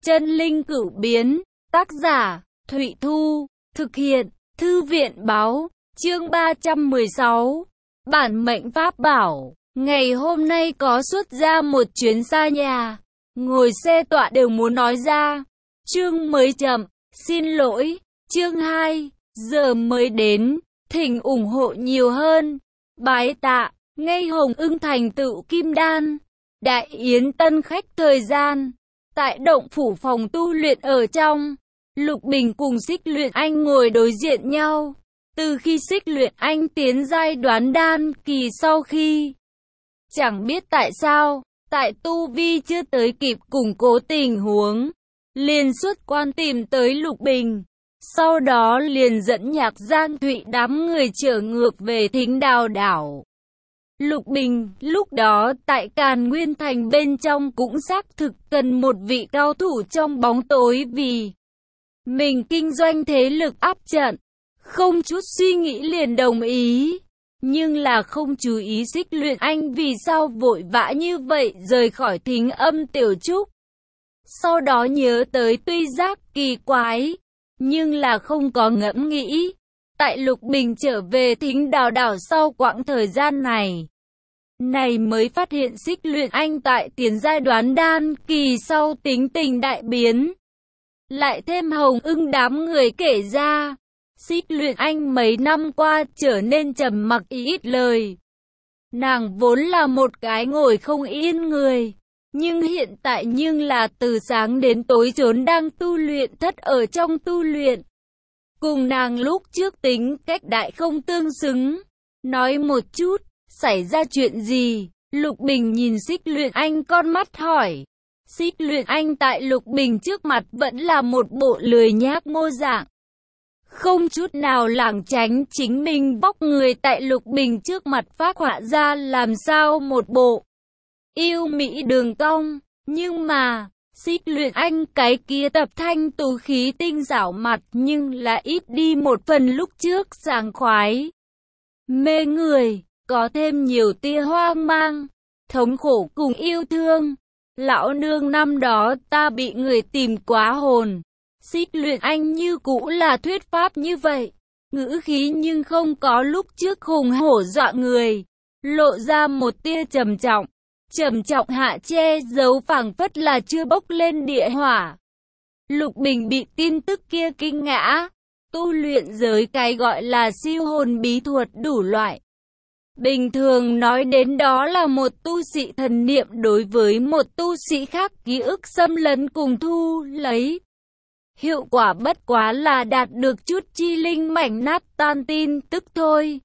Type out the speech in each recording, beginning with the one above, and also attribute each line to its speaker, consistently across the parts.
Speaker 1: Chân linh cửu biến, tác giả, Thụy Thu, thực hiện, Thư viện báo, chương 316, bản mệnh pháp bảo. Ngày hôm nay có xuất ra một chuyến xa nhà, ngồi xe tọa đều muốn nói ra. Chương mới chậm, xin lỗi, chương 2, giờ mới đến, thỉnh ủng hộ nhiều hơn. Bái tạ, ngay Hồng Ưng thành tựu kim đan, đại yến tân khách thời gian. Tại động phủ phòng tu luyện ở trong, Lục Bình cùng Xích Luyện Anh ngồi đối diện nhau. Từ khi Xích Luyện Anh tiến giai đoán đan kỳ sau khi, chẳng biết tại sao, tại tu vi chưa tới kịp củng cố tình huống, liền xuất quan tìm tới Lục Bình. Sau đó liền dẫn Nhạc Giang Thụy đám người trở ngược về Thính Đào đảo. Lục Bình lúc đó tại Càn Nguyên Thành bên trong cũng xác thực cần một vị cao thủ trong bóng tối vì mình kinh doanh thế lực áp trận. Không chút suy nghĩ liền đồng ý. Nhưng là không chú ý Xích Luyện Anh vì sao vội vã như vậy rời khỏi Thính Âm Tiểu Trúc. Sau đó nhớ tới tuy giác kỳ quái, nhưng là không có ngẫm nghĩ. Tại Lục Bình trở về Thính Đào đảo sau quãng thời gian này mới phát hiện Xích Luyện Anh tại tiến giai đoán đan kỳ sau tính tình đại biến. Lại thêm Hồng Ưng đám người kể ra, Xích Luyện Anh mấy năm qua trở nên trầm mặc ít lời. Nàng vốn là một cái ngồi không yên người, nhưng hiện tại nhưng là từ sáng đến tối trốn đang tu luyện thất ở trong tu luyện. Cùng nàng lúc trước tính cách đại không tương xứng. Nói một chút, xảy ra chuyện gì? Lục Bình nhìn Xích Luyện Anh con mắt hỏi. Xích Luyện Anh tại Lục Bình trước mặt vẫn là một bộ lười nhác mô dạng, không chút nào lảng tránh chính mình vóc người tại Lục Bình trước mặt phác họa ra làm sao một bộ yêu mỹ đường cong. Nhưng mà Xích Luyện Anh cái kia tập thanh tú khí tinh xảo mặt nhưng là ít đi một phần lúc trước sảng khoái mê người, có thêm nhiều tia hoang mang, thống khổ cùng yêu thương. Lão nương năm đó ta bị người tìm quá hồn. Xích Luyện Anh như cũ là thuyết pháp như vậy, ngữ khí nhưng không có lúc trước hùng hổ dọa người, lộ ra một tia trầm trọng hạ che giấu phảng phất là chưa bốc lên địa hỏa. Lục Bình bị tin tức kia kinh ngã. Tu luyện giới cái gọi là siêu hồn bí thuật đủ loại, bình thường nói đến đó là một tu sĩ thần niệm đối với một tu sĩ khác ký ức xâm lấn cùng thu lấy. Hiệu quả bất quá là đạt được chút chi linh mảnh nát tan tin tức thôi.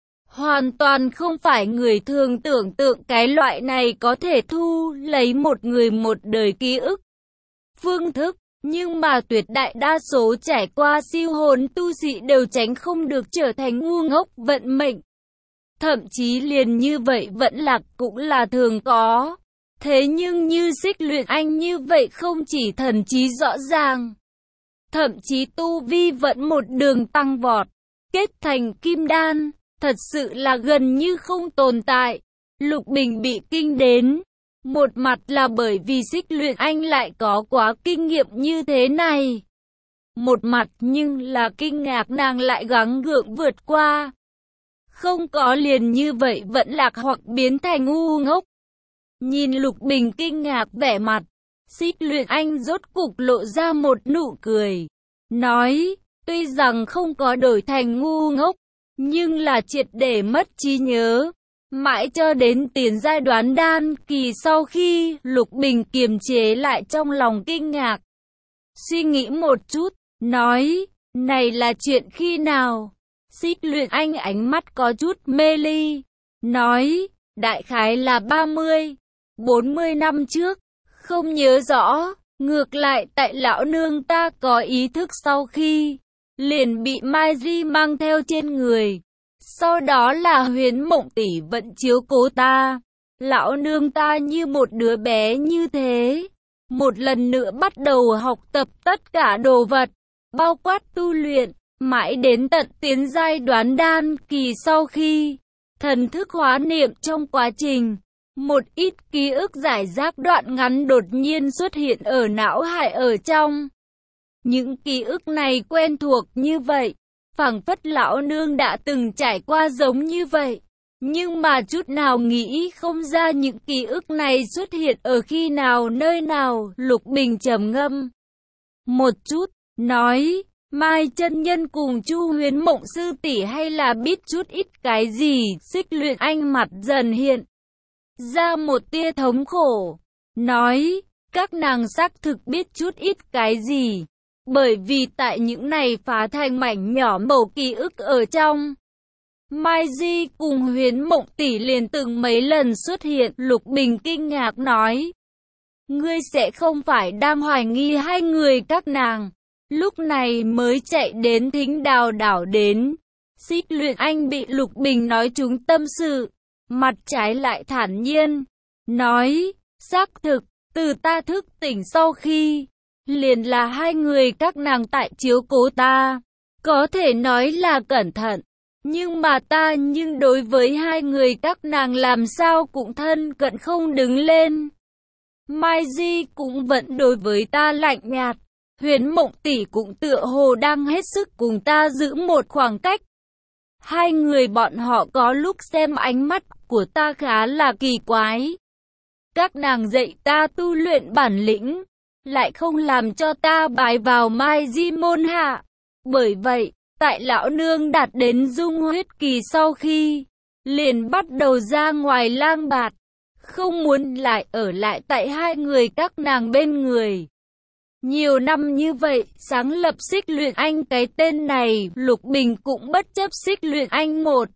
Speaker 1: Hoàn toàn không phải người thường tưởng tượng cái loại này có thể thu lấy một người một đời ký ức phương thức. Nhưng mà tuyệt đại đa số trải qua siêu hồn tu sĩ đều tránh không được trở thành ngu ngốc vận mệnh. Thậm chí liền như vậy vẫn lạc cũng là thường có. Thế nhưng như Xích Luyện Anh như vậy không chỉ thần trí rõ ràng, thậm chí tu vi vẫn một đường tăng vọt, kết thành kim đan, thật sự là gần như không tồn tại. Lục Bình bị kinh đến. Một mặt là bởi vì Xích Luyện Anh lại có quá kinh nghiệm như thế này. Một mặt nhưng là kinh ngạc nàng lại gắng gượng vượt qua. Không có liền như vậy vẫn lạc hoặc biến thành ngu ngốc. Nhìn Lục Bình kinh ngạc vẻ mặt, Xích Luyện Anh rốt cục lộ ra một nụ cười. Nói, tuy rằng không có đổi thành ngu ngốc, nhưng là triệt để mất trí nhớ. Mãi cho đến tiến giai đoán đan kỳ sau khi Lục Bình kiềm chế lại trong lòng kinh ngạc. Suy nghĩ một chút, nói, này là chuyện khi nào? Xích Luyện Anh ánh mắt có chút mê ly, nói, đại khái là 40 năm trước, không nhớ rõ. Ngược lại tại lão nương ta có ý thức sau khi liền bị Mai Di mang theo trên người. Sau đó là Huyền Mộng tỷ vẫn chiếu cố ta. Lão nương ta như một đứa bé như thế, một lần nữa bắt đầu học tập tất cả đồ vật, bao quát tu luyện, mãi đến tận tiến giai đoán đan kỳ sau khi thần thức hóa niệm trong quá trình, Một ít ký ức rải rác đoạn ngắn đột nhiên xuất hiện ở não hải ở trong. Những ký ức này quen thuộc như vậy, phảng phất lão nương đã từng trải qua giống như vậy. Nhưng mà chút nào nghĩ không ra những ký ức này xuất hiện ở khi nào nơi nào. Lục Bình trầm ngâm một chút, nói, Mai chân nhân cùng Chu Huyến Mộng sư tỷ hay là biết chút ít cái gì. Xích Luyện Anh mặt dần hiện ra một tia thống khổ, nói, các nàng xác thực biết chút ít cái gì. Bởi vì tại những này phá thành mảnh nhỏ mẩu ký ức ở trong, Mai Di cùng Huyến Mộng tỷ liền từng mấy lần xuất hiện. Lục Bình kinh ngạc nói, ngươi sẽ không phải đang hoài nghi hai người các nàng. Lúc này mới chạy đến Thính Đào đảo đến. Xích Luyện Anh bị Lục Bình nói trúng tâm sự, mặt trái lại thản nhiên, nói, xác thực, từ ta thức tỉnh sau khi, liền là hai người các nàng tại chiếu cố ta. Có thể nói là cẩn thận, nhưng mà ta đối với hai người các nàng làm sao cũng thân cận không đứng lên. Mai Di cũng vẫn đối với ta lạnh nhạt, Huyến Mộng tỷ cũng tựa hồ đang hết sức cùng ta giữ một khoảng cách. Hai người bọn họ có lúc xem ánh mắt của ta khá là kỳ quái. Các nàng dạy ta tu luyện bản lĩnh, lại không làm cho ta bái vào Mai Di môn hạ. Bởi vậy, tại lão nương đạt đến dung huyết kỳ sau khi, liền bắt đầu ra ngoài lang bạt, không muốn lại ở lại tại hai người các nàng bên người. Nhiều năm như vậy, sáng lập Xích Luyện Anh cái tên này, Lục Bình cũng bất chấp Xích Luyện Anh một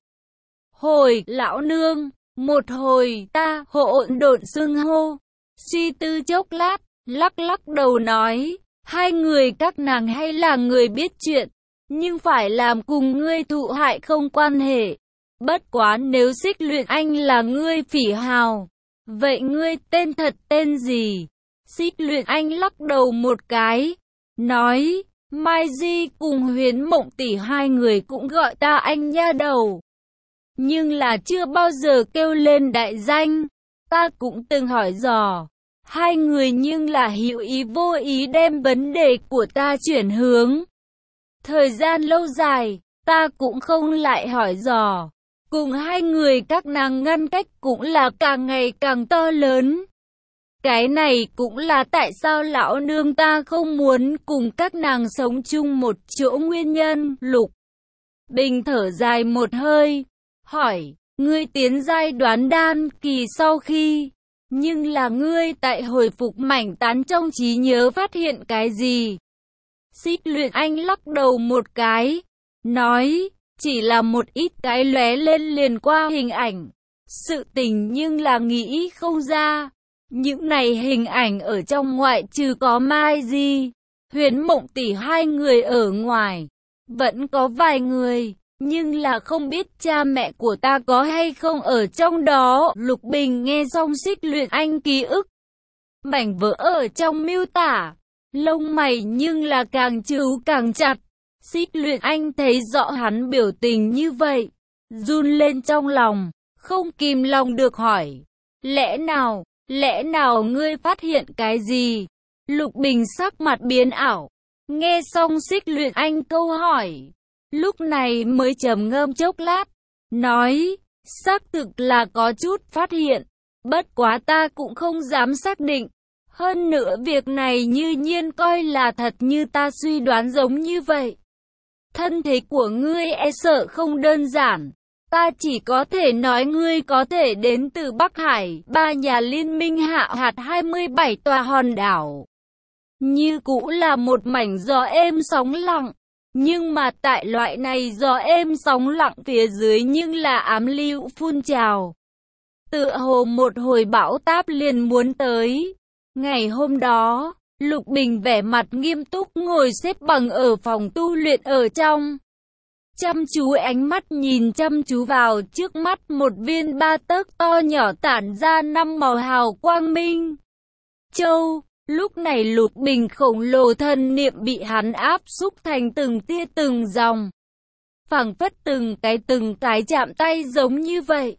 Speaker 1: hồi, lão nương, một hồi, ta, hỗn độn xưng hô. Suy tư chốc lát, lắc lắc đầu nói, hai người các nàng hay là người biết chuyện, nhưng phải làm cùng ngươi thụ hại không quan hệ. Bất quá nếu Xích Luyện Anh là ngươi phỉ hào, vậy ngươi tên thật tên gì? Xích Luyện Anh lắc đầu một cái, nói, Mai Di cùng Huyến Mộng tỷ hai người cũng gọi ta anh nha đầu. Nhưng là chưa bao giờ kêu lên đại danh. Ta cũng từng hỏi dò hai người nhưng là hữu ý vô ý đem vấn đề của ta chuyển hướng. Thời gian lâu dài, ta cũng không lại hỏi dò. Cùng hai người các nàng ngăn cách cũng là càng ngày càng to lớn. Cái này cũng là tại sao lão nương ta không muốn cùng các nàng sống chung một chỗ nguyên nhân. Lục Bình thở dài một hơi, hỏi, ngươi tiến giai đoán đan kỳ sau khi, nhưng là ngươi tại hồi phục mảnh tán trong trí nhớ phát hiện cái gì? Xích Luyện Anh lắc đầu một cái, nói, chỉ là một ít cái lóe lên liền qua hình ảnh, sự tình nhưng là nghĩ không ra. Những này hình ảnh ở trong ngoại trừ có Mai Di, Huyến Mộng tỷ hai người ở ngoài, vẫn có vài người, nhưng là không biết cha mẹ của ta có hay không ở trong đó. Lục Bình nghe xong Xích Luyện Anh ký ức, mảnh vỡ ở trong miêu tả, lông mày nhưng là càng trứu càng chặt. Xích Luyện Anh thấy rõ hắn biểu tình như vậy, run lên trong lòng, không kìm lòng được hỏi, lẽ nào ngươi phát hiện cái gì? Lục Bình sắc mặt biến ảo, nghe xong Xích Luyện Anh câu hỏi, lúc này mới trầm ngâm chốc lát, nói, xác thực là có chút phát hiện, bất quá ta cũng không dám xác định. Hơn nữa việc này như nhiên coi là thật như ta suy đoán giống như vậy. Thân thế của ngươi e sợ không đơn giản. Ta chỉ có thể nói ngươi có thể đến từ Bắc Hải, ba nhà liên minh hạ hạt 27 tòa hòn đảo. Như cũ là một mảnh gió êm sóng lặng. Nhưng mà tại loại này gió êm sóng lặng phía dưới nhưng là ám lưu phun trào. Tựa hồ một hồi bão táp liền muốn tới. Ngày hôm đó, Lục Bình vẻ mặt nghiêm túc ngồi xếp bằng ở phòng tu luyện ở trong. Chăm chú ánh mắt nhìn chăm chú vào trước mắt một viên ba tấc to nhỏ tản ra 5 màu hào quang minh châu. Lúc này Lục Bình khổng lồ thân niệm bị hắn áp xúc thành từng tia từng dòng. Phảng phất từng cái chạm tay giống như vậy.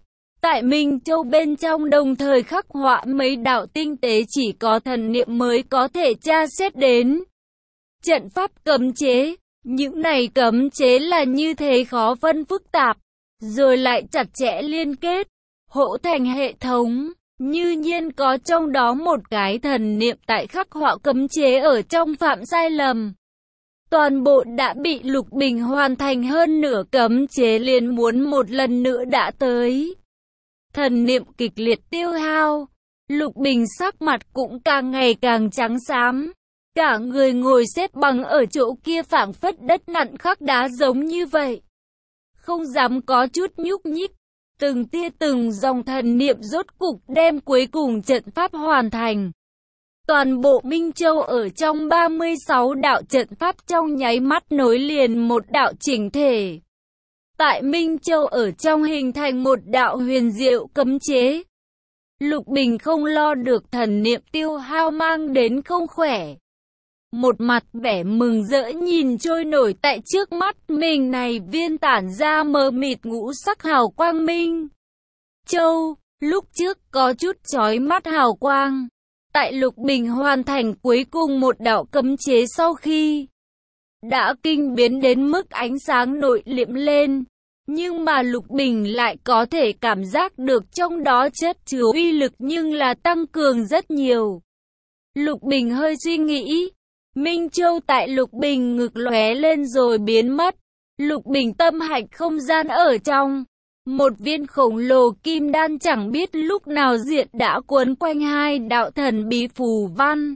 Speaker 1: Tại Minh Châu bên trong đồng thời khắc họa mấy đạo tinh tế chỉ có thần niệm mới có thể tra xét đến. Trận pháp cấm chế, những này cấm chế là như thế khó phân phức tạp, rồi lại chặt chẽ liên kết, hỗ thành hệ thống, như nhiên có trong đó một cái thần niệm tại khắc họa cấm chế ở trong phạm sai lầm. Toàn bộ đã bị Lục Bình hoàn thành, hơn nửa cấm chế liền muốn một lần nữa đã tới. Thần niệm kịch liệt tiêu hao, Lục Bình sắc mặt cũng càng ngày càng trắng xám. Cả người ngồi xếp bằng ở chỗ kia phảng phất đất nặn khắc đá giống như vậy. Không dám có chút nhúc nhích. Từng tia từng dòng thần niệm rốt cục đem cuối cùng trận pháp hoàn thành. Toàn bộ Minh Châu ở trong 36 đạo trận pháp trong nháy mắt nối liền một đạo chỉnh thể. Tại Minh Châu ở trong hình thành một đạo huyền diệu cấm chế. Lục Bình không lo được thần niệm tiêu hao mang đến không khỏe. Một mặt vẻ mừng rỡ nhìn trôi nổi tại trước mắt mình này viên tản ra mờ mịt ngũ sắc hào quang Minh Châu, lúc trước có chút chói mắt hào quang. Tại Lục Bình hoàn thành cuối cùng một đạo cấm chế sau khi đã kinh biến đến mức ánh sáng nội liệm lên. Nhưng mà Lục Bình lại có thể cảm giác được trong đó chất chứa uy lực nhưng là tăng cường rất nhiều. Lục Bình hơi suy nghĩ. Minh Châu tại Lục Bình ngực lóe lên rồi biến mất. Lục Bình tâm hạch không gian ở trong. Một viên khổng lồ kim đan chẳng biết lúc nào diện đã cuốn quanh hai đạo thần bí phù văn.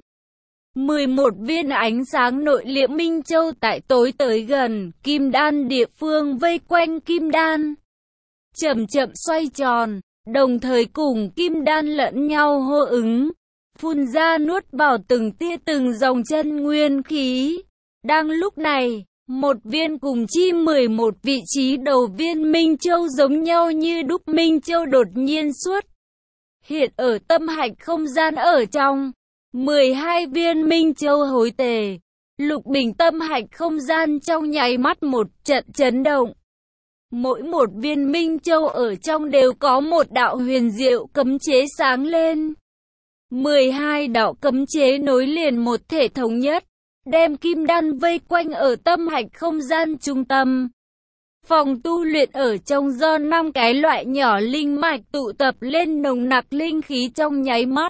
Speaker 1: 11 viên ánh sáng nội liễm Minh Châu tại tối tới gần kim đan địa phương vây quanh kim đan. Chậm chậm xoay tròn, đồng thời cùng kim đan lẫn nhau hô ứng. Phun ra nuốt vào từng tia từng dòng chân nguyên khí. Đang lúc này, một viên cùng chi 11 vị trí đầu viên Minh Châu giống nhau như đúc Minh Châu đột nhiên xuất hiện ở tâm hạch không gian ở trong. 12 viên Minh Châu hối tề. Lục Bình tâm hạch không gian trong nháy mắt một trận chấn động. Mỗi một viên Minh Châu ở trong đều có một đạo huyền diệu cấm chế sáng lên. 12 đạo cấm chế nối liền một thể thống nhất, đem kim đan vây quanh ở tâm hạch không gian trung tâm. Phòng tu luyện ở trong do 5 cái loại nhỏ linh mạch tụ tập lên nồng nặc linh khí trong nháy mắt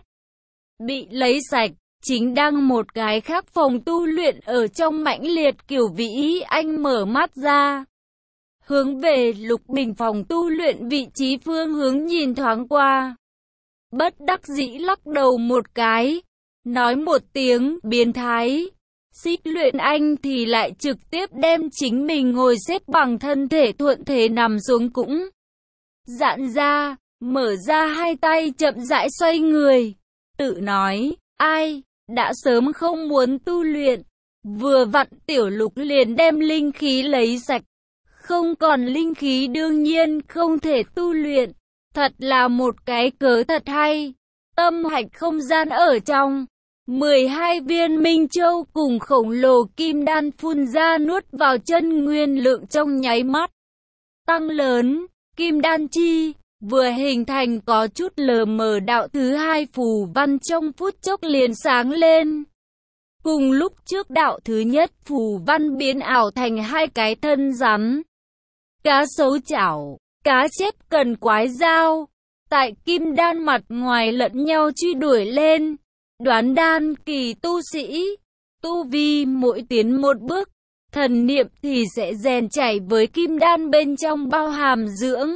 Speaker 1: bị lấy sạch. Chính đang một cái khác phòng tu luyện ở trong mãnh liệt kiểu vĩ anh mở mắt ra, hướng về Lục Bình phòng tu luyện vị trí phương hướng nhìn thoáng qua. Bất đắc dĩ lắc đầu một cái, nói một tiếng biến thái. Xích luyện anh thì lại trực tiếp đem chính mình ngồi xếp bằng thân thể thuận thế nằm xuống cũng giãn ra, mở ra hai tay chậm rãi xoay người, tự nói, ai, đã sớm không muốn tu luyện, vừa vặn tiểu Lục liền đem linh khí lấy sạch, không còn linh khí đương nhiên không thể tu luyện, thật là một cái cớ thật hay. Tâm hạch không gian ở trong 12 viên Minh Châu cùng khổng lồ kim đan phun ra nuốt vào chân nguyên lượng trong nháy mắt tăng lớn. Kim đan chi vừa hình thành có chút lờ mờ đạo thứ hai phù văn trong phút chốc liền sáng lên. Cùng lúc trước đạo thứ nhất phù văn biến ảo thành hai cái thân rắn, cá sấu chảo, cá chép cần quái dao, tại kim đan mặt ngoài lẫn nhau truy đuổi lên. Đoán đan kỳ tu sĩ, tu vi mỗi tiến một bước, thần niệm thì sẽ rèn chảy với kim đan bên trong bao hàm dưỡng,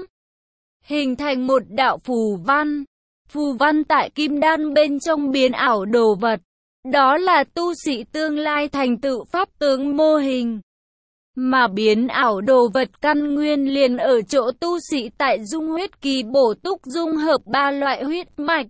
Speaker 1: hình thành một đạo phù văn. Phù văn tại kim đan bên trong biến ảo đồ vật, đó là tu sĩ tương lai thành tựu pháp tướng mô hình. Mà biến ảo đồ vật căn nguyên liền ở chỗ tu sĩ tại dung huyết kỳ bổ túc dung hợp ba loại huyết mạch.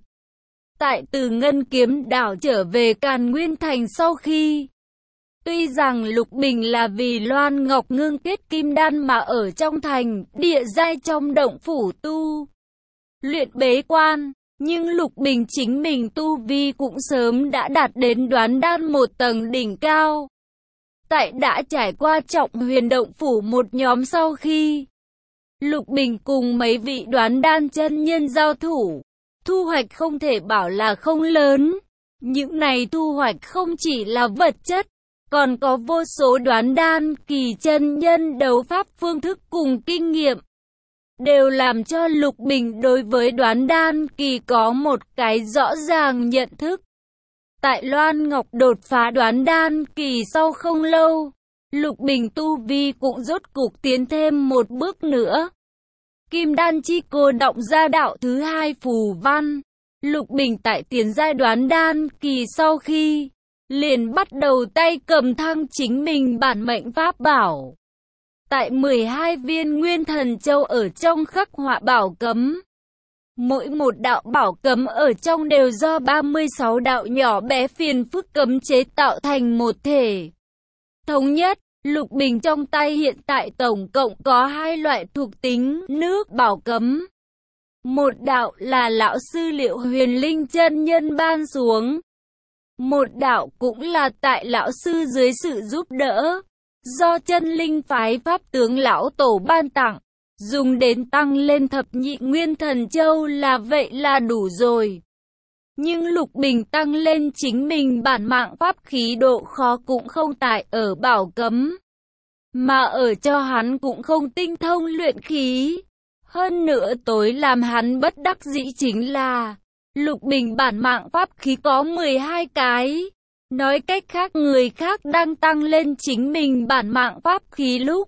Speaker 1: Tại từ Ngân Kiếm đảo trở về Càn Nguyên Thành sau khi, tuy rằng Lục Bình là vì Loan Ngọc ngưng kết kim đan mà ở trong thành địa giai trong động phủ tu luyện bế quan, nhưng Lục Bình chính mình tu vi cũng sớm đã đạt đến đoán đan một tầng đỉnh cao. Tại đã trải qua Trọng Huyền động phủ một nhóm sau khi, Lục Bình cùng mấy vị đoán đan chân nhân giao thủ, thu hoạch không thể bảo là không lớn. Những này thu hoạch không chỉ là vật chất, còn có vô số đoán đan kỳ chân nhân đấu pháp phương thức cùng kinh nghiệm, đều làm cho Lục Bình đối với đoán đan kỳ có một cái rõ ràng nhận thức. Tại Loan Ngọc đột phá đoán đan kỳ sau không lâu, Lục Bình tu vi cũng rốt cục tiến thêm một bước nữa. Kim đan chi cô động ra đạo thứ hai phù văn. Lục Bình tại tiến giai đoán đan kỳ sau khi liền bắt đầu tay cầm thăng chính mình bản mệnh pháp bảo. Tại 12 viên nguyên thần châu ở trong khắc họa bảo cấm. Mỗi một đạo bảo cấm ở trong đều do 36 đạo nhỏ bé phiền phức cấm chế tạo thành một thể. Thống nhất, Lục Bình trong tay hiện tại tổng cộng có 2 loại thuộc tính nước bảo cấm. Một đạo là lão sư Liệu Huyền Linh chân nhân ban xuống. Một đạo cũng là tại lão sư dưới sự giúp đỡ, do chân linh phái pháp tướng lão tổ ban tặng, dùng đến tăng lên thập nhị nguyên thần châu là vậy là đủ rồi. Nhưng Lục Bình tăng lên chính mình bản mạng pháp khí độ khó cũng không tại ở bảo cấm, mà ở cho hắn cũng không tinh thông luyện khí. Hơn nữa tối làm hắn bất đắc dĩ chính là Lục Bình bản mạng pháp khí có 12 cái. Nói cách khác người khác đang tăng lên chính mình bản mạng pháp khí lúc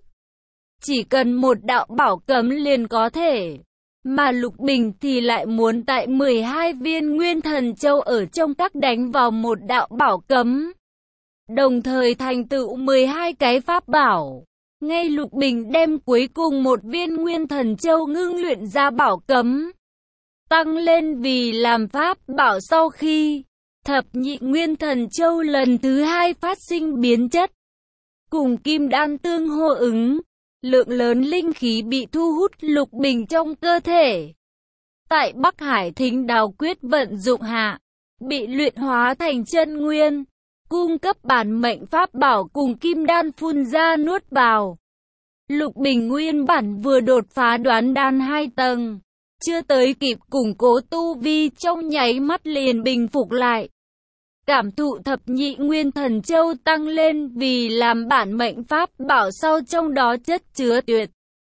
Speaker 1: chỉ cần một đạo bảo cấm liền có thể. Mà Lục Bình thì lại muốn tại 12 viên nguyên thần châu ở trong các đánh vào một đạo bảo cấm, đồng thời thành tựu 12 cái pháp bảo. Ngay Lục Bình đem cuối cùng một viên nguyên thần châu ngưng luyện ra bảo cấm, tăng lên vì làm pháp bảo sau khi thập nhị nguyên thần châu lần thứ 2 phát sinh biến chất, cùng kim đan tương hô ứng, lượng lớn linh khí bị thu hút Lục Bình trong cơ thể. Tại Bắc Hải Thính Đào quyết vận dụng hạ, bị luyện hóa thành chân nguyên, cung cấp bản mệnh pháp bảo cùng kim đan phun ra nuốt vào. Lục Bình nguyên bản vừa đột phá đoán đan 2 tầng, chưa tới kịp củng cố tu vi trong nháy mắt liền bình phục lại. Cảm thụ thập nhị nguyên thần châu tăng lên vì làm bản mệnh pháp bảo sau trong đó chất chứa tuyệt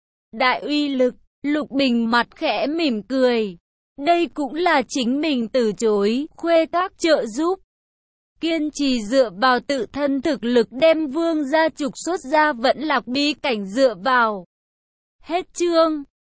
Speaker 1: đại uy lực, Lục Bình mặt khẽ mỉm cười. Đây cũng là chính mình từ chối khuê các trợ giúp, kiên trì dựa vào tự thân thực lực đem vương gia trục xuất ra vẫn lạc bí cảnh dựa vào. Hết chương.